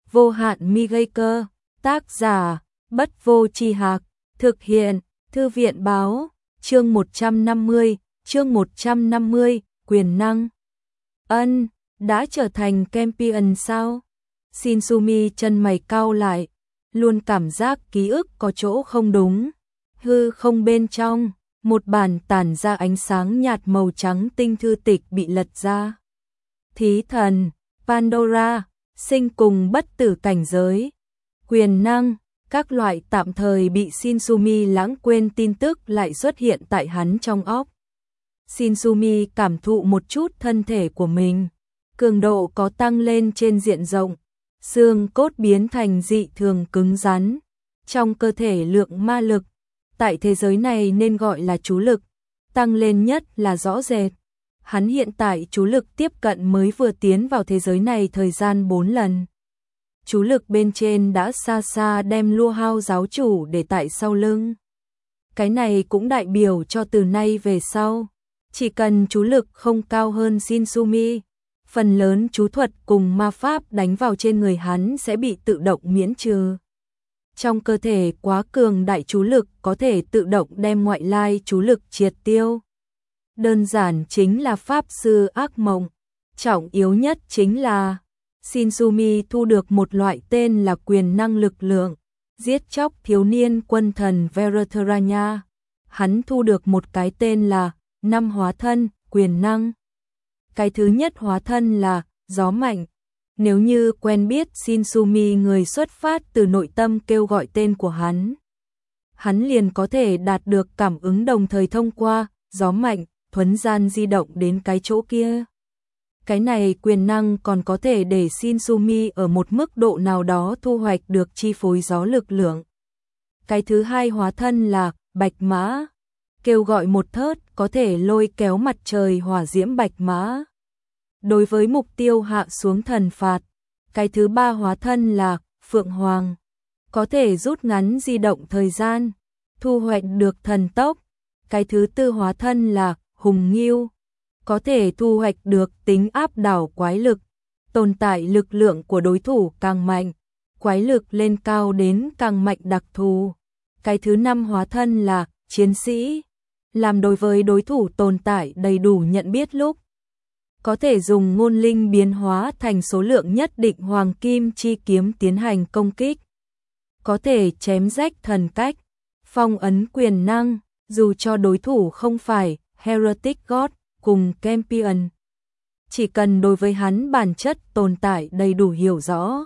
vô hạn mi gây cơ, tác giả, Bất Vô Tri Hạc, thực hiện, Thư viện Báo, chương 150, quyền năng. Ân, đã trở thành champion sao? Shinsumi chân mày cau lại, luôn cảm giác ký ức có chỗ không đúng. Hư không bên trong, một bản tản ra ánh sáng nhạt màu trắng tinh thư tịch bị lật ra. Thí thần, Pandora, sinh cùng bất tử cảnh giới, quyền năng, các loại tạm thời bị Shinsumi lãng quên tin tức lại xuất hiện tại hắn trong óc. Shinsumi cảm thụ một chút thân thể của mình, cường độ có tăng lên trên diện rộng, xương cốt biến thành dị thường cứng rắn, trong cơ thể lượng ma lực, tại thế giới này nên gọi là chú lực, tăng lên nhất là rõ rệt. Hắn hiện tại chú lực tiếp cận mới vừa tiến vào thế giới này thời gian 4 lần. Chú lực bên trên đã xa xa đem Lua Hao giáo chủ để tại sau lưng. Cái này cũng đại biểu cho từ nay về sau, chỉ cần chú lực không cao hơn Shinsumi, phần lớn chú thuật cùng ma pháp đánh vào trên người hắn sẽ bị tự động miễn trừ. Trong cơ thể quá cường đại chú lực có thể tự động đem ngoại lai chú lực triệt tiêu. Đơn giản chính là pháp sư ác mộng. Trọng yếu nhất chính là Shinsumi thu được một loại tên là quyền năng lực lượng, giết chóc thiếu niên quân thần Verathuranya. Hắn thu được một cái tên là 5 hóa thân, quyền năng. Cái thứ nhất hóa thân là gió mạnh. Nếu như quen biết Shinsumi người xuất phát từ nội tâm kêu gọi tên của hắn liền có thể đạt được cảm ứng đồng thời thông qua gió mạnh, thuấn gian di động đến cái chỗ kia. Cái này quyền năng còn có thể để Shinsumi ở một mức độ nào đó thu hoạch được chi phối gió lực lượng. Cái thứ hai hóa thân là bạch mã, kêu gọi một thớt có thể lôi kéo mặt trời hỏa diễm bạch mã. Đối với mục tiêu hạ xuống thần phạt. Cái thứ ba hóa thân là phượng hoàng, có thể rút ngắn di động thời gian, thu hoạch được thần tốc. Cái thứ tư hóa thân là hùng ngưu, có thể thu hoạch được tính áp đảo quái lực, tồn tại lực lượng của đối thủ càng mạnh, quái lực lên cao đến càng mạnh đặc thù. Cái thứ năm hóa thân là chiến sĩ, làm đối với đối thủ tồn tại đầy đủ nhận biết lúc, có thể dùng ngôn linh biến hóa thành số lượng nhất định hoàng kim chi kiếm tiến hành công kích, có thể chém rách thần cách, phong ấn quyền năng, dù cho đối thủ không phải Heretic God cùng Champion. Chỉ cần đối với hắn bản chất tồn tại đầy đủ hiểu rõ,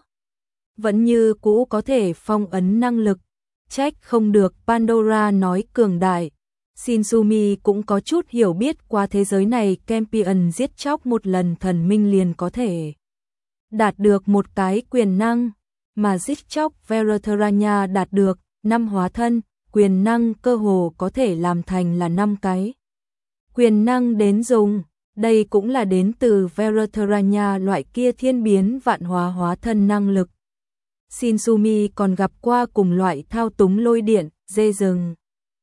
vẫn như cũ có thể phong ấn năng lực, trách không được Pandora nói cường đại. Shinsumi cũng có chút hiểu biết qua thế giới này, Champion giết chóc một lần thần minh liền có thể đạt được một cái quyền năng, mà giết chóc Verathuranya đạt được 5 hóa thân, quyền năng cơ hồ có thể làm thành là 5 cái quyền năng đến dùng. Đây cũng là đến từ Verathuranya loại kia thiên biến vạn hóa hóa thân năng lực. Shinsumi còn gặp qua cùng loại thao túng lôi điện, dê rừng.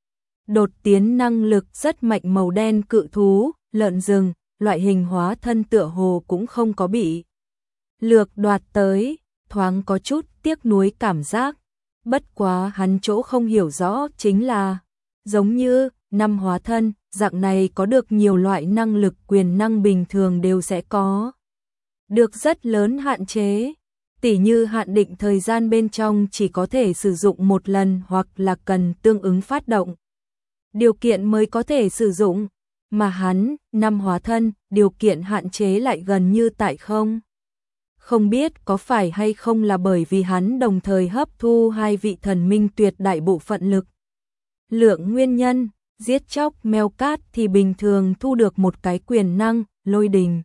Đột tiến năng lực rất mạnh màu đen cự thú, lợn rừng, loại hình hóa thân tựa hồ cũng không có bị lược đoạt tới, thoáng có chút tiếc nuối cảm giác. Bất quá hắn chỗ không hiểu rõ chính là, giống như 5 hóa thân, dạng này có được nhiều loại năng lực quyền năng bình thường đều sẽ có được rất lớn hạn chế, tỉ như hạn định thời gian bên trong chỉ có thể sử dụng một lần hoặc là cần tương ứng phát động điều kiện mới có thể sử dụng, mà hắn, 5 hóa thân, điều kiện hạn chế lại gần như tại không. Không biết có phải hay không là bởi vì hắn đồng thời hấp thu 2 vị thần minh tuyệt đại bộ phận lực lượng nguyên nhân. Giết chóc mèo cát thì bình thường thu được một cái quyền năng, lôi đình.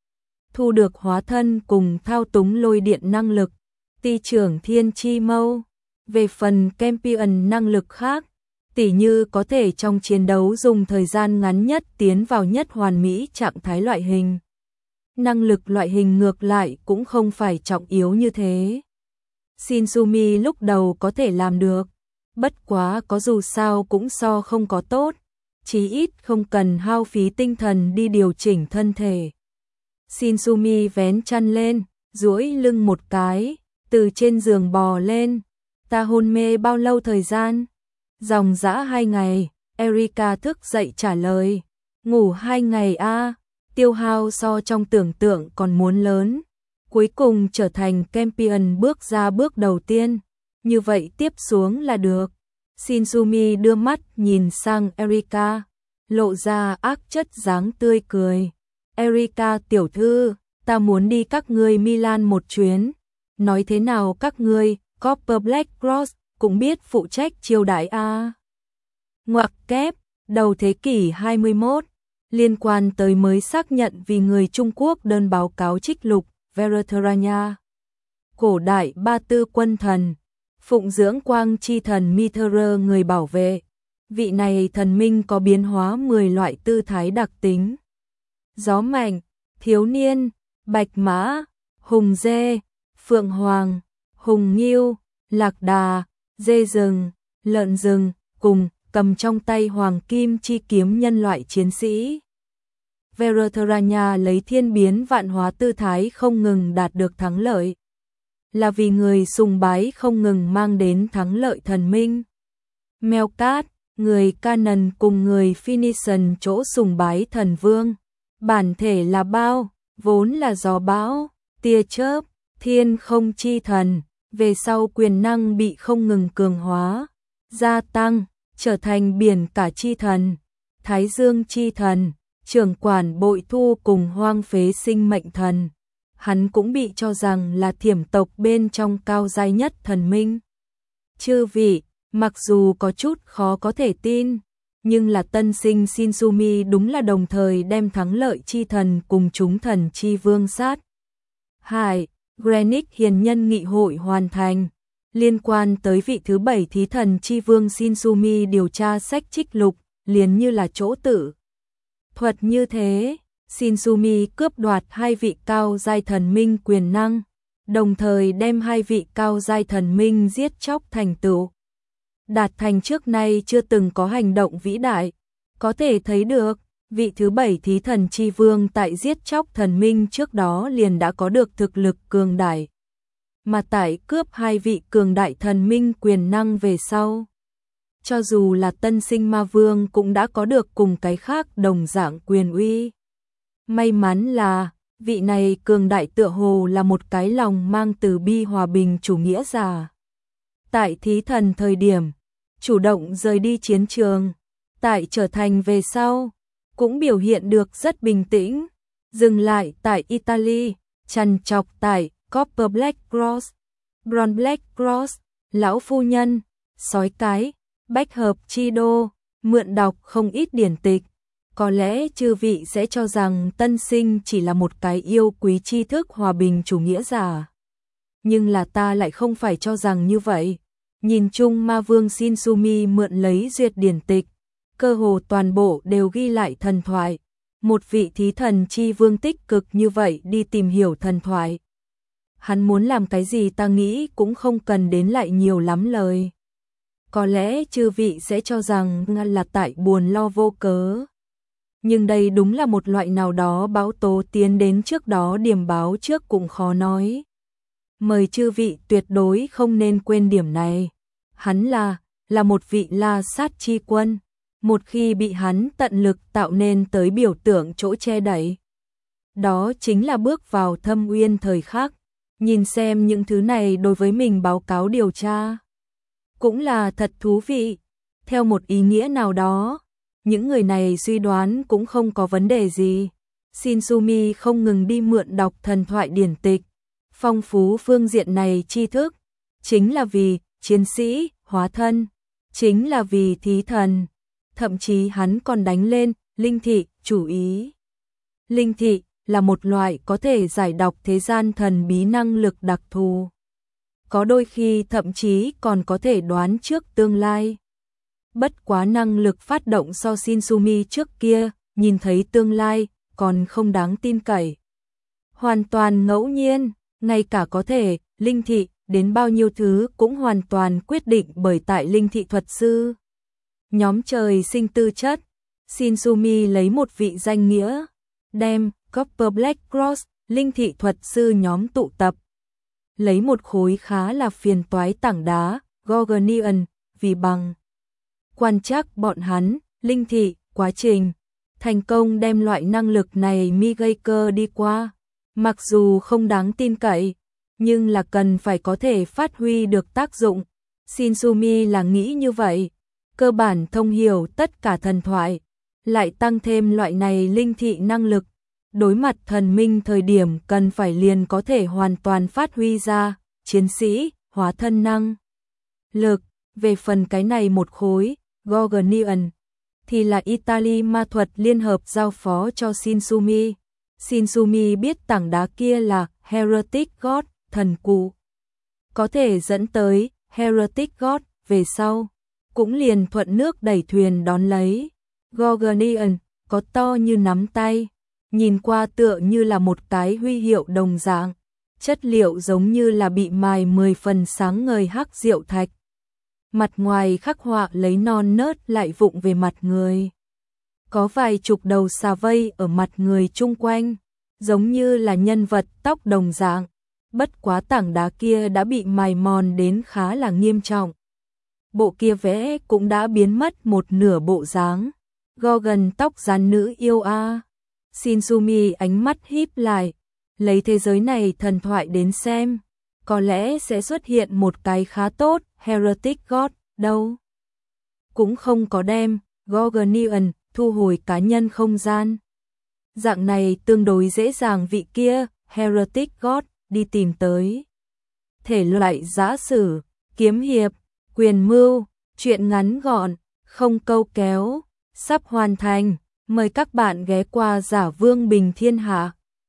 Thu được hóa thân cùng thao túng lôi điện năng lực, ti trưởng thiên chi mâu. Về phần Champion năng lực khác, tỉ như có thể trong chiến đấu dùng thời gian ngắn nhất tiến vào nhất hoàn mỹ trạng thái loại hình. Năng lực loại hình ngược lại cũng không phải trọng yếu như thế. Shinsumi lúc đầu có thể làm được, bất quá có dù sao cũng so không có tốt, chí ít không cần hao phí tinh thần đi điều chỉnh thân thể. Shinsumi vén chăn lên, duỗi lưng một cái, từ trên giường bò lên. Ta hôn mê bao lâu thời gian? Dòng dã 2 ngày, Erika thức dậy trả lời. Ngủ 2 ngày a, tiêu hao so trong tưởng tượng còn muốn lớn. Cuối cùng trở thành champion bước ra bước đầu tiên. Như vậy tiếp xuống là được. Shinsumi đưa mắt nhìn sang Erika, lộ ra ác chất dáng tươi cười. Erika tiểu thư, ta muốn đi các ngươi Milan một chuyến. Nói thế nào các ngươi, Copper Black Cross, cũng biết phụ trách chiêu đãi a. Ngoặc kép, đầu thế kỷ 21, liên quan tới mới xác nhận vì người Trung Quốc đơn báo cáo trích lục, Veratharanya. Cổ đại Ba Tư quân thần, phụng dưỡng quang chi thần Mithra người bảo vệ. Vị này thần minh có biến hóa 10 loại tư thái đặc tính. Gió mạnh, thiếu niên, bạch mã, hùng dê, phượng hoàng, hùng nghêu, lạc đà, dê rừng, lợn rừng, cùng cầm trong tay hoàng kim chi kiếm nhân loại chiến sĩ. Veratharanya lấy thiên biến vạn hóa tư thái không ngừng đạt được thắng lợi. Là vì người sùng bái không ngừng mang đến thắng lợi thần minh. Melkart, người Canaan cùng người Phoenician chỗ sùng bái thần vương. Bản thể là bao, vốn là gió bão, tia chớp, thiên không chi thần. Về sau quyền năng bị không ngừng cường hóa, gia tăng, trở thành biển cả chi thần, thái dương chi thần, trưởng quản bội thu cùng hoang phế sinh mệnh thần. Hắn cũng bị cho rằng là thiểm tộc bên trong cao giai nhất thần minh. Chư vị, mặc dù có chút khó có thể tin, nhưng là tân sinh Shinsumi đúng là đồng thời đem thắng lợi chi thần cùng chúng thần chi vương sát. Hải, Greenwich hiền nhân nghị hội hoàn thành. Liên quan tới vị thứ 7 thí thần chi vương Shinsumi điều tra sách trích lục, liền như là chỗ tử thuật như thế. Shinsumi cướp đoạt 2 vị cao giai thần minh quyền năng, đồng thời đem 2 vị cao giai thần minh giết chóc thành tựu. Đạt thành trước nay chưa từng có hành động vĩ đại, có thể thấy được, vị thứ 7 thí thần chi vương tại giết chóc thần minh trước đó liền đã có được thực lực cường đại. Mà tại cướp 2 vị cường đại thần minh quyền năng về sau, cho dù là tân sinh ma vương cũng đã có được cùng cái khác đồng dạng quyền uy. May mắn là, vị này cường đại tựa hồ là một cái lòng mang từ bi hòa bình chủ nghĩa giả. Tại thí thần thời điểm, chủ động rời đi chiến trường, tại trở thành về sau, cũng biểu hiện được rất bình tĩnh, dừng lại tại Italy, trằn trọc tại Copper Black Cross, Bron Black Cross, lão phu nhân, sói cái, bách hợp chi đô, mượn đọc không ít điển tịch. Có lẽ chư vị sẽ cho rằng tân sinh chỉ là một cái yêu quý tri thức hòa bình chủ nghĩa giả. Nhưng là ta lại không phải cho rằng như vậy. Nhìn chung ma vương Shinsumi mượn lấy duyệt điển tịch, cơ hồ toàn bộ đều ghi lại thần thoại. Một vị thí thần chi vương tích cực như vậy đi tìm hiểu thần thoại. Hắn muốn làm cái gì ta nghĩ cũng không cần đến lại nhiều lắm lời. Có lẽ chư vị sẽ cho rằng là tại buồn lo vô cớ. Nhưng đây đúng là một loại nào đó báo tố tiến đến trước đó điểm báo trước cũng khó nói. Mời chư vị tuyệt đối không nên quên điểm này. Hắn là một vị la sát chi quân. Một khi bị hắn tận lực tạo nên tới biểu tượng chỗ che đậy, đó chính là bước vào thâm uyên thời khắc. Nhìn xem những thứ này đối với mình báo cáo điều tra cũng là thật thú vị. Theo một ý nghĩa nào đó, những người này suy đoán cũng không có vấn đề gì. Shinsumi không ngừng đi mượn đọc thần thoại điển tịch, phong phú phương diện này tri thức, chính là vì chiến sĩ, hóa thân, chính là vì thí thần. Thậm chí hắn còn đánh lên linh thị chủ ý. Linh thị là một loại có thể giải đọc thế gian thần bí năng lực đặc thù. Có đôi khi thậm chí còn có thể đoán trước tương lai. Bất quá năng lực phát động so Shinsumi trước kia, nhìn thấy tương lai, còn không đáng tin cậy. Hoàn toàn ngẫu nhiên, ngay cả có thể, linh thị, đến bao nhiêu thứ cũng hoàn toàn quyết định bởi tại linh thị thuật sư. Nhóm trời sinh tư chất, Shinsumi lấy một vị danh nghĩa, đem Copper Black Cross, linh thị thuật sư nhóm tụ tập. lấy một khối khá là phiền toái tảng đá, Gorgonian, vì bằng quan trắc bọn hắn, linh thị, quá trình thành công đem loại năng lực này Migaker đi qua. Mặc dù không đáng tin cậy, nhưng là cần phải có thể phát huy được tác dụng. Shinsumi là nghĩ như vậy, cơ bản thông hiểu tất cả thần thoại, lại tăng thêm loại này linh thị năng lực. Đối mặt thần minh thời điểm cần phải liền có thể hoàn toàn phát huy ra, chiến sĩ, hóa thân năng lực. Về phần cái này một khối, Gorgonian, thì là Italy ma thuật liên hợp giao phó cho Shinsumi. Shinsumi biết tảng đá kia là Heretic God, thần cụ. Có thể dẫn tới Heretic God, về sau cũng liền thuận nước đẩy thuyền đón lấy. Gorgonian, có to như nắm tay, nhìn qua tựa như là một cái huy hiệu đồng dạng, chất liệu giống như là bị mài 10 phần sáng ngời hắc diệu thạch. Mặt ngoài khắc họa lấy non nớt lại vụng về mặt người. Có vài chục đầu xà vây ở mặt người chung quanh, giống như là nhân vật tóc đồng dạng. Bất quá tảng đá kia đã bị mài mòn đến khá là nghiêm trọng. Bộ kia vẽ cũng đã biến mất một nửa bộ dáng. Gorgon tóc rắn nữ yêu a. Shinsumi ánh mắt híp lại, lấy thế giới này thần thoại đến xem, có lẽ sẽ xuất hiện một cái khá tốt, Heretic God, đâu. Cũng không có đem, Gorgonian, thu hồi cá nhân không gian. Dạng này tương đối dễ dàng vị kia, Heretic God, đi tìm tới. Thể loại giã sử, kiếm hiệp, quyền mưu, truyện ngắn gọn, không câu kéo, sắp hoàn thành. Mời các bạn ghé qua Giả Vương Bình Thiên Hạ.